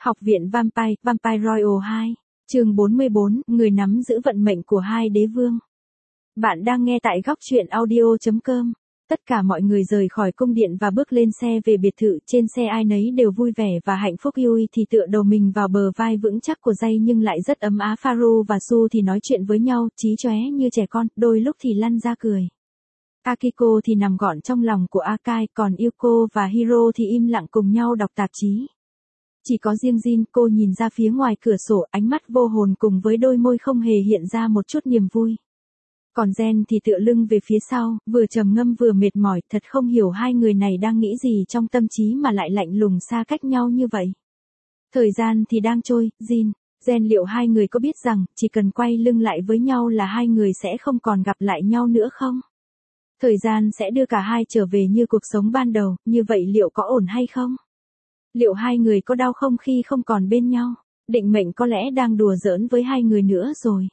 Học viện Vampire, Vampire Royal 2, chương 44, người nắm giữ vận mệnh của hai đế vương. Bạn đang nghe tại góc truyện audio.com. Tất cả mọi người rời khỏi cung điện và bước lên xe về biệt thự. Trên xe ai nấy đều vui vẻ và hạnh phúc. Yui thì tựa đầu mình vào bờ vai vững chắc của Jay nhưng lại rất ấm áp. Faru và Su thì nói chuyện với nhau, chí chóe như trẻ con, đôi lúc thì lăn ra cười. Akiko thì nằm gọn trong lòng của Akai, còn Yuko và Hiro thì im lặng cùng nhau đọc tạp chí. Chỉ có riêng Jin, cô nhìn ra phía ngoài cửa sổ, ánh mắt vô hồn cùng với đôi môi không hề hiện ra một chút niềm vui. Còn Jen thì tựa lưng về phía sau, vừa trầm ngâm vừa mệt mỏi, thật không hiểu hai người này đang nghĩ gì trong tâm trí mà lại lạnh lùng xa cách nhau như vậy. Thời gian thì đang trôi, Jen, liệu hai người có biết rằng, chỉ cần quay lưng lại với nhau là hai người sẽ không còn gặp lại nhau nữa không? Thời gian sẽ đưa cả hai trở về như cuộc sống ban đầu, như vậy liệu có ổn hay không? Liệu hai người có đau không khi không còn bên nhau? Định mệnh có lẽ đang đùa giỡn với hai người nữa rồi.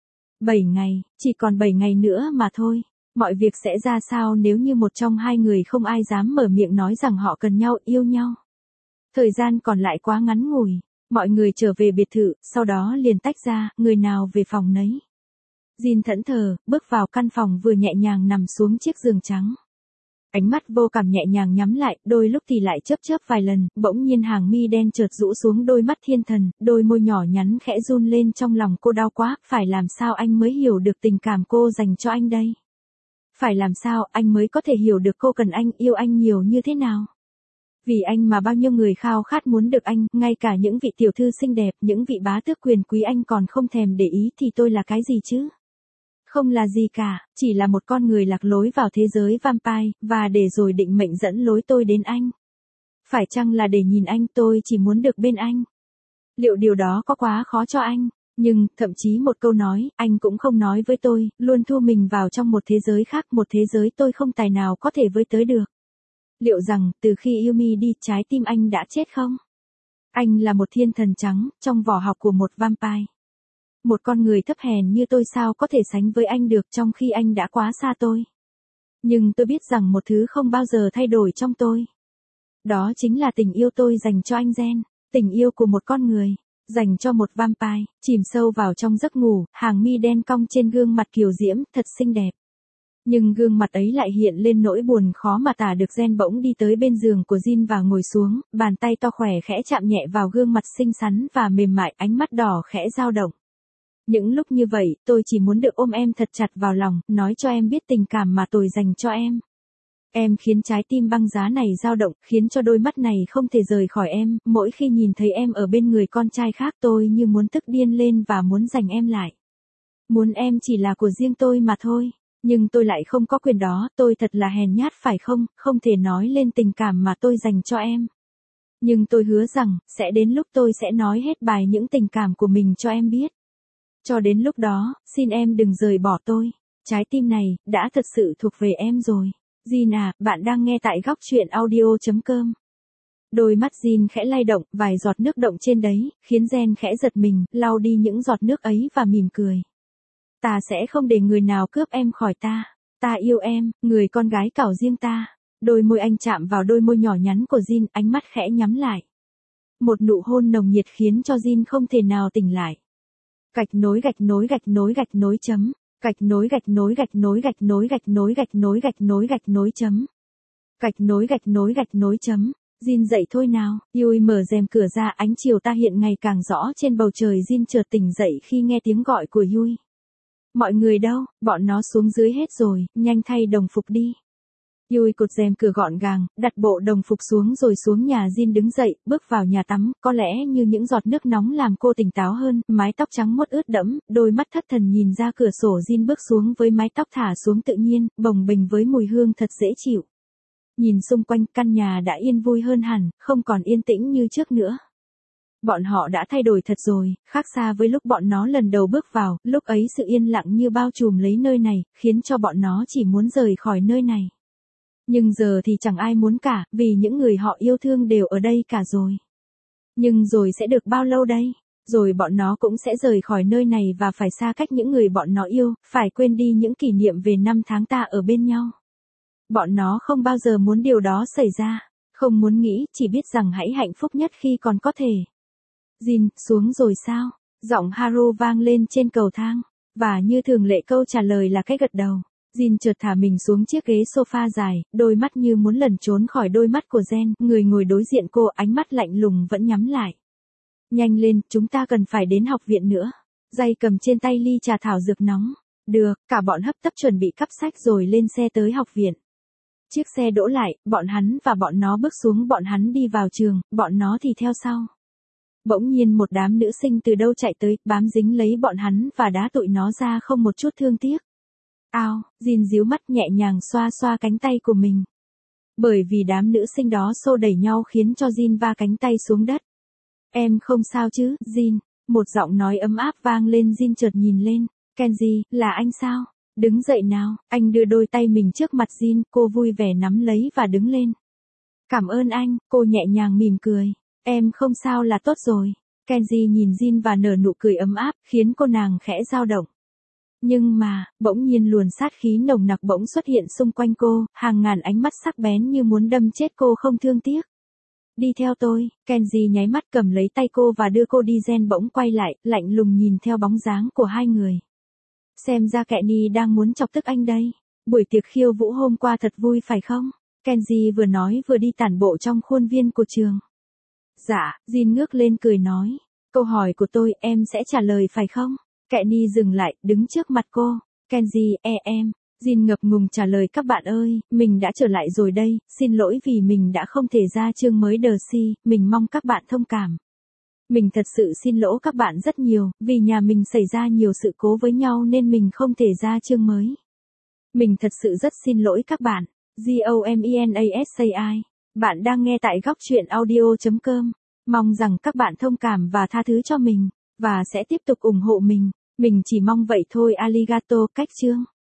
7 ngày, chỉ còn 7 ngày nữa mà thôi. Mọi việc sẽ ra sao nếu như một trong hai người không ai dám mở miệng nói rằng họ cần nhau, yêu nhau? Thời gian còn lại quá ngắn ngủi. Mọi người trở về biệt thự, sau đó liền tách ra, người nào về phòng nấy. Jin thẫn thờ, bước vào căn phòng vừa nhẹ nhàng nằm xuống chiếc giường trắng. Ánh mắt vô cảm nhẹ nhàng nhắm lại, đôi lúc thì lại chớp vài lần, bỗng nhiên hàng mi đen chợt rũ xuống đôi mắt thiên thần, đôi môi nhỏ nhắn khẽ run lên trong lòng cô đau quá, phải làm sao anh mới hiểu được tình cảm cô dành cho anh đây? Phải làm sao anh mới có thể hiểu được cô cần anh, yêu anh nhiều như thế nào? Vì anh mà bao nhiêu người khao khát muốn được anh, ngay cả những vị tiểu thư xinh đẹp, những vị bá tước quyền quý anh còn không thèm để ý thì tôi là cái gì chứ? Không là gì cả, chỉ là một con người lạc lối vào thế giới vampire, và để rồi định mệnh dẫn lối tôi đến anh. Phải chăng là để nhìn anh, tôi chỉ muốn được bên anh? Liệu điều đó có quá khó cho anh? Nhưng, thậm chí một câu nói, anh cũng không nói với tôi, luôn thu mình vào trong một thế giới khác, một thế giới tôi không tài nào có thể với tới được. Liệu rằng, từ khi Yumi đi, trái tim anh đã chết không? Anh là một thiên thần trắng, trong vỏ học của một vampire. Một con người thấp hèn như tôi sao có thể sánh với anh được trong khi anh đã quá xa tôi. Nhưng tôi biết rằng một thứ không bao giờ thay đổi trong tôi. Đó chính là tình yêu tôi dành cho anh Jen, tình yêu của một con người, dành cho một vampire, chìm sâu vào trong giấc ngủ, hàng mi đen cong trên gương mặt kiều diễm, thật xinh đẹp. Nhưng gương mặt ấy lại hiện lên nỗi buồn khó mà tả được. Jen bỗng đi tới bên giường của Jin và ngồi xuống, bàn tay to khỏe khẽ chạm nhẹ vào gương mặt xinh xắn và mềm mại, ánh mắt đỏ khẽ dao động. Những lúc như vậy, tôi chỉ muốn được ôm em thật chặt vào lòng, nói cho em biết tình cảm mà tôi dành cho em. Em khiến trái tim băng giá này dao động, khiến cho đôi mắt này không thể rời khỏi em, mỗi khi nhìn thấy em ở bên người con trai khác tôi như muốn tức điên lên và muốn giành em lại. Muốn em chỉ là của riêng tôi mà thôi, nhưng tôi lại không có quyền đó, tôi thật là hèn nhát phải không, không thể nói lên tình cảm mà tôi dành cho em. Nhưng tôi hứa rằng, sẽ đến lúc tôi sẽ nói hết bài những tình cảm của mình cho em biết. Cho đến lúc đó, xin em đừng rời bỏ tôi. Trái tim này, đã thật sự thuộc về em rồi. Jin à, bạn đang nghe tại góc truyện audio.com. Đôi mắt Jin khẽ lay động, vài giọt nước động trên đấy, khiến Jen khẽ giật mình, lau đi những giọt nước ấy và mỉm cười. Ta sẽ không để người nào cướp em khỏi ta. Ta yêu em, người con gái cảo riêng ta. Đôi môi anh chạm vào đôi môi nhỏ nhắn của Jin, ánh mắt khẽ nhắm lại. Một nụ hôn nồng nhiệt khiến cho Jin không thể nào tỉnh lại. Gạch nối gạch nối gạch nối gạch nối chấm. Gạch nối gạch nối gạch nối gạch nối gạch nối gạch nối gạch nối gạch nối chấm. Gạch nối gạch nối gạch nối chấm. Jin dậy thôi nào. Yui mở rèm cửa ra, ánh chiều ta hiện ngày càng rõ trên bầu trời. Jin chợt tỉnh dậy khi nghe tiếng gọi của Yui. Mọi người đâu, bọn nó xuống dưới hết rồi, nhanh thay đồng phục đi. Yui cột rèm cửa gọn gàng, đặt bộ đồng phục xuống rồi xuống nhà. Jin đứng dậy, bước vào nhà tắm, có lẽ như những giọt nước nóng làm cô tỉnh táo hơn, mái tóc trắng muốt ướt đẫm, đôi mắt thất thần nhìn ra cửa sổ. Jin bước xuống với mái tóc thả xuống tự nhiên, bồng bềnh với mùi hương thật dễ chịu. Nhìn xung quanh, căn nhà đã yên vui hơn hẳn, không còn yên tĩnh như trước nữa. Bọn họ đã thay đổi thật rồi, khác xa với lúc bọn nó lần đầu bước vào, lúc ấy sự yên lặng như bao trùm lấy nơi này, khiến cho bọn nó chỉ muốn rời khỏi nơi này. Nhưng giờ thì chẳng ai muốn cả, vì những người họ yêu thương đều ở đây cả rồi. Nhưng rồi sẽ được bao lâu đây? Rồi bọn nó cũng sẽ rời khỏi nơi này và phải xa cách những người bọn nó yêu, phải quên đi những kỷ niệm về năm tháng ta ở bên nhau. Bọn nó không bao giờ muốn điều đó xảy ra, không muốn nghĩ, chỉ biết rằng hãy hạnh phúc nhất khi còn có thể. Jin, xuống rồi sao? Giọng Haru vang lên trên cầu thang. Và như thường lệ câu trả lời là cái gật đầu. Jin chợt thả mình xuống chiếc ghế sofa dài, đôi mắt như muốn lẩn trốn khỏi đôi mắt của Jen, người ngồi đối diện cô ánh mắt lạnh lùng vẫn nhắm lại. Nhanh lên, chúng ta cần phải đến học viện nữa. Jay cầm trên tay ly trà thảo dược nóng. Được, cả bọn hấp tấp chuẩn bị cắp sách rồi lên xe tới học viện. Chiếc xe đỗ lại, bọn hắn và bọn nó bước xuống, bọn hắn đi vào trường, bọn nó thì theo sau. Bỗng nhiên một đám nữ sinh từ đâu chạy tới, bám dính lấy bọn hắn và đá tụi nó ra không một chút thương tiếc. Ao, Jin díu mắt nhẹ nhàng xoa xoa cánh tay của mình. Bởi vì đám nữ sinh đó xô đẩy nhau khiến cho Jin va cánh tay xuống đất. Em không sao chứ, Jin? Một giọng nói ấm áp vang lên. Jin chợt nhìn lên. Kenji, là anh sao? Đứng dậy nào, anh đưa đôi tay mình trước mặt Jin, cô vui vẻ nắm lấy và đứng lên. Cảm ơn anh, cô nhẹ nhàng mỉm cười. Em không sao là tốt rồi. Kenji nhìn Jin và nở nụ cười ấm áp, khiến cô nàng khẽ dao động. Nhưng mà, bỗng nhiên luồn sát khí nồng nặc bỗng xuất hiện xung quanh cô, hàng ngàn ánh mắt sắc bén như muốn đâm chết cô không thương tiếc. Đi theo tôi, Kenji nháy mắt cầm lấy tay cô và đưa cô đi. Jen bỗng quay lại, lạnh lùng nhìn theo bóng dáng của hai người. Xem ra Kenny đang muốn chọc tức anh đây. Buổi tiệc khiêu vũ hôm qua thật vui phải không? Kenji vừa nói vừa đi tản bộ trong khuôn viên của trường. Dạ, Jin ngước lên cười nói. Câu hỏi của tôi em sẽ trả lời phải không? Kenny dừng lại, đứng trước mặt cô. Kenji, em. Jin ngập ngùng trả lời các bạn ơi, mình đã trở lại rồi đây, xin lỗi vì mình đã không thể ra chương mới The Sea, mình mong các bạn thông cảm. Mình thật sự xin lỗi các bạn rất nhiều, vì nhà mình xảy ra nhiều sự cố với nhau nên mình không thể ra chương mới. Mình thật sự rất xin lỗi các bạn. GOMENASAI. Bạn đang nghe tại góc truyện audio.com. Mong rằng các bạn thông cảm và tha thứ cho mình, và sẽ tiếp tục ủng hộ mình. Mình chỉ mong vậy thôi. Arigato, cách chương.